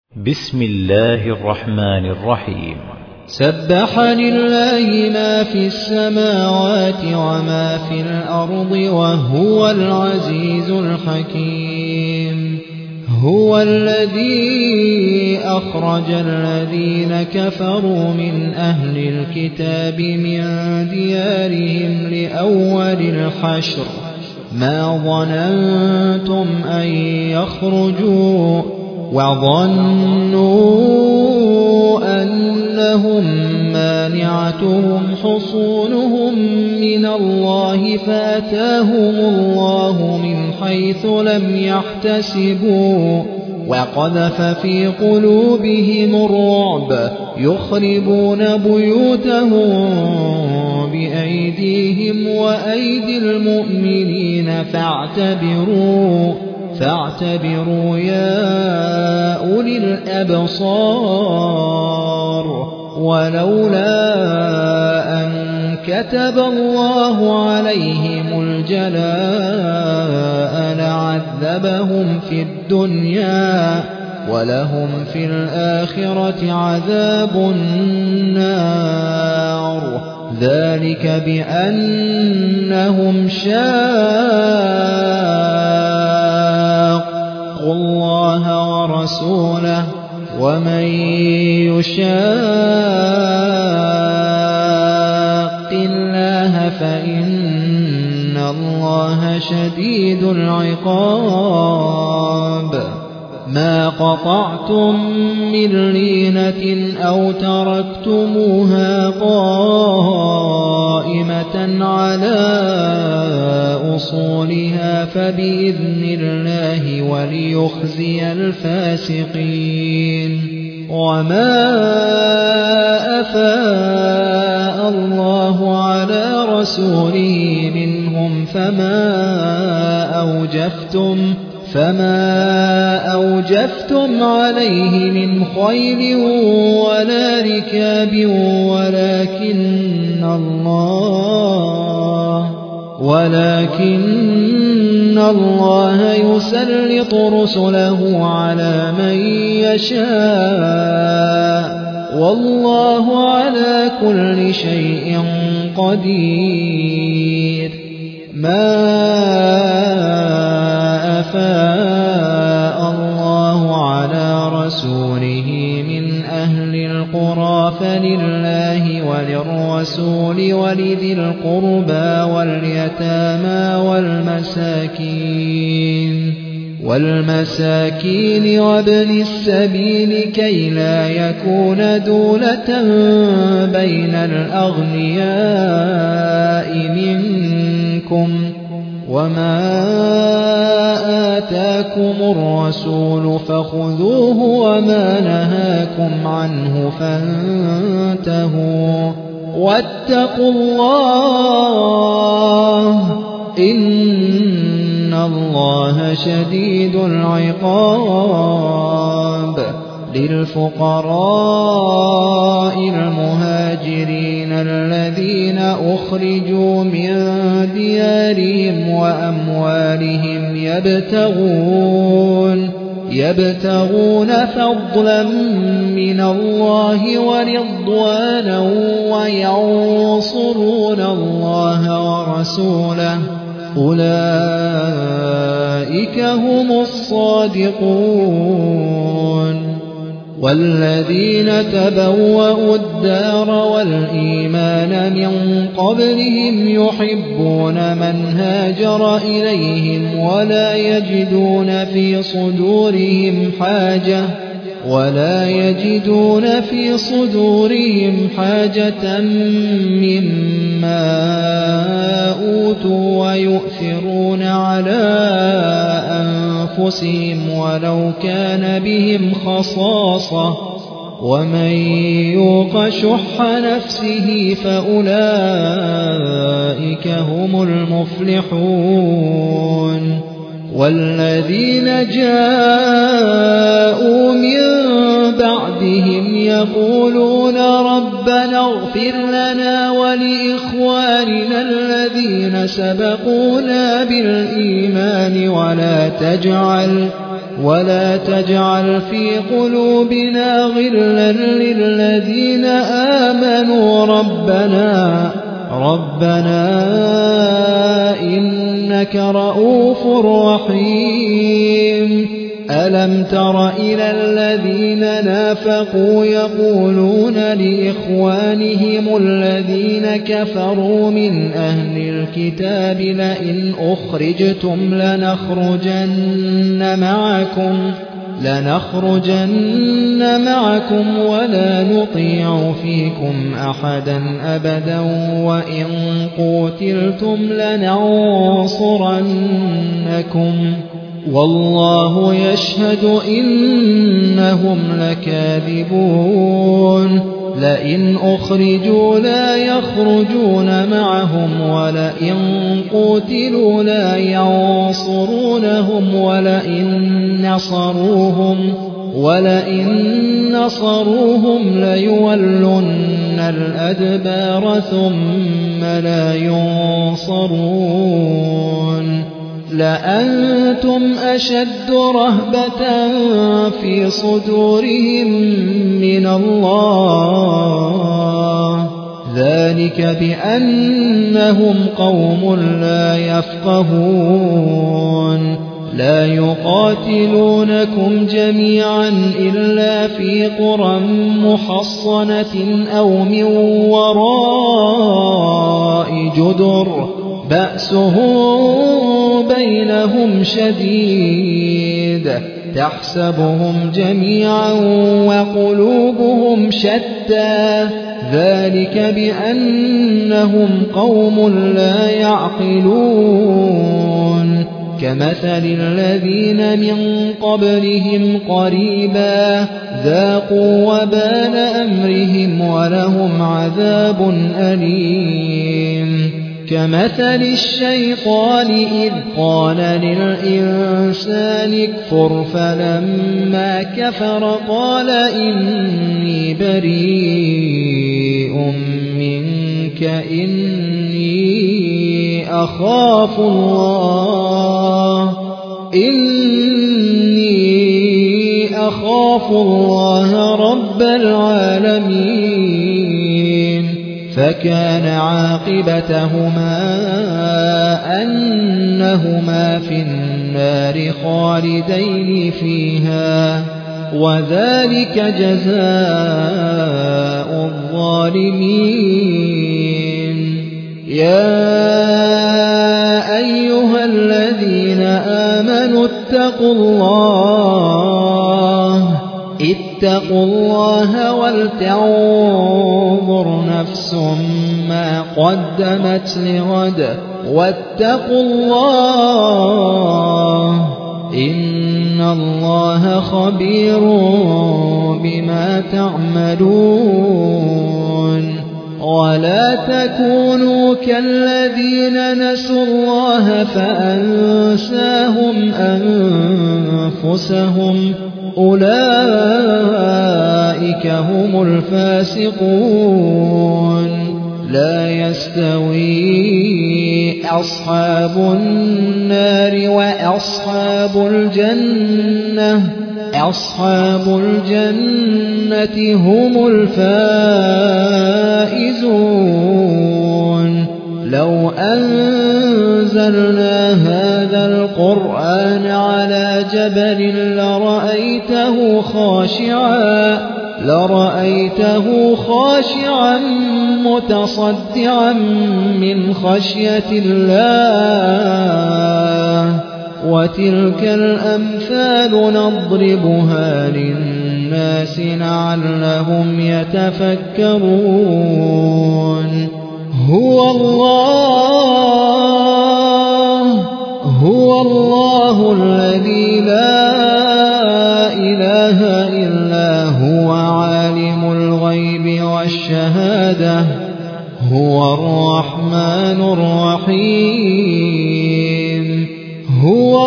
بسم الله الرحمن الرحيم. سبح لله ما في السماوات وما في الأرض وهو العزيز الحكيم. هو الذي أخرج الذين كفروا من أهل الكتاب من ديارهم لأول الحشر ما ظننتم أن يخرجوا وظنوا أنهم مانعتهم حصونهم من الله فأتاهم الله من حيث لم يحتسبوا وقذف في قلوبهم الرعب يخربون بيوتهم بأيديهم وأيدي المؤمنين فاعتبروا يا أولي الأبصار. ولولا أن كتب الله عليهم الجلاء لعذبهم في الدنيا ولهم في الآخرة عذاب النار. ذلك بأنهم شاقوا الله ورسوله ومن يشاق الله فإن الله شديد العقاب. ما قطعتم من لينة أو تركتموها قائمة على أصولها فبإذن الله وليخزي الفاسقين. وما أفاء الله على رسوله منهم فما أوجفتم عليه من خيل ولا ركاب ولكن الله يسلط رسله على من يشاء والله على كل شيء قدير. ما أفاء الله على رسوله من أهل القرى فلله وللرسول ولذي القربى واليتامى والمساكين وابن السبيل كي لا يكون دولة بين الأغنياء منكم. وما آتاكم الرسول فخذوه وما نهاكم عنه فانتهوا واتقوا الله إن الله شديد العقاب. للفقراء المهاجرين الذين أخرجوا من ديارهم وأموالهم يبتغون فضلا من الله ورضوانا وينصرون الله ورسوله أولئك هم الصادقون. والذين تبوأوا الدار والإيمان من قبلهم يحبون من هاجر إليهم ولا يجدون في صدورهم حاجة مما أوتوا ويؤثرون على أنفسهم ولو كان بهم خصاصة ومن يوق شح نفسه فأولئك هم المفلحون. والذين جاءوا من بعدهم يقولون ربنا اغفر لنا ولإخواننا الذين سبقونا بالإيمان ولا تجعل في قلوبنا غلا للذين آمنوا ربنا إنك رؤوف رحيم ألم تر إلى الذين نافقوا يقولون لإخوانهم الذين كفروا من أهل الكتاب لئن أخرجتم لنخرجن معكم ولا نطيع فيكم أحدا أبدا وإن قتلتم لننصرنكم والله يشهد إنهم لكاذبون لئن أخرجوا لا يخرجون معهم ولئن قتلوا لا ينصرونهم ولئن نصروهم ليولن الأدبار ثم لا ينصرون لأنتم أشد رهبة في صدورهم من الله ذلك بأنهم قوم لا يفقهون لا يقاتلونكم جميعا إلا في قرى محصنة أو من وراء جدر بأسهم بينهم شديد تحسبهم جميعا وقلوبهم شتى ذلك بأنهم قوم لا يعقلون كمثل الذين من قبلهم قريبا ذاقوا وبال أمرهم ولهم عذاب أليم كمثل الشيطان إذ قال للإنسان اكفر فلما كفر قال إني بريء منك إني أخاف الله رب العالمين فكان عاقبتهما أنهما في النار خالدين فيها وذلك جزاء الظالمين يا أيها الذين آمنوا اتقوا الله ولتنظر نفس ما قدمت لغد واتقوا الله إن الله خبير بما تعملون ولا تكونوا كالذين نسوا الله فأنساهم أنفسهم أولئك هم الفاسقون لا يستوي أصحاب النار وأصحاب الجنة هم الفائزون لو أنزلنا هذا القرآن على جبل لرأيته خاشعا متصدعا من خشية الله وتلك الأمثال نضربها للناس لعلهم يتفكرون هو الله الذي لا إله إلا هو عالم الغيب والشهادة هو الرحمن الرحيم هو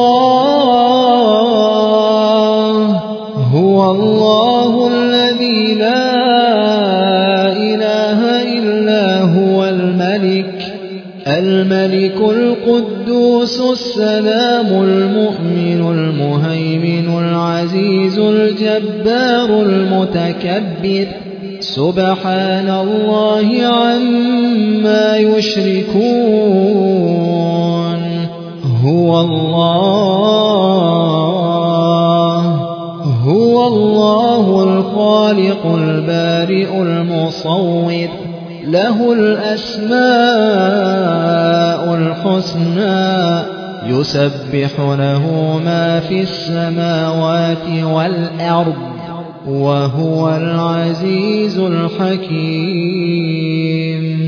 الله الذي لا إله إلا هو الملك الملك القدوس السلام المؤمن المهيمن العزيز الجبار المتكبر سبحان الله عما يشركون هو الله الخالق البارئ المصور له الأسماء الحسنى يسبح له ما في السماوات والأرض وهو العزيز الحكيم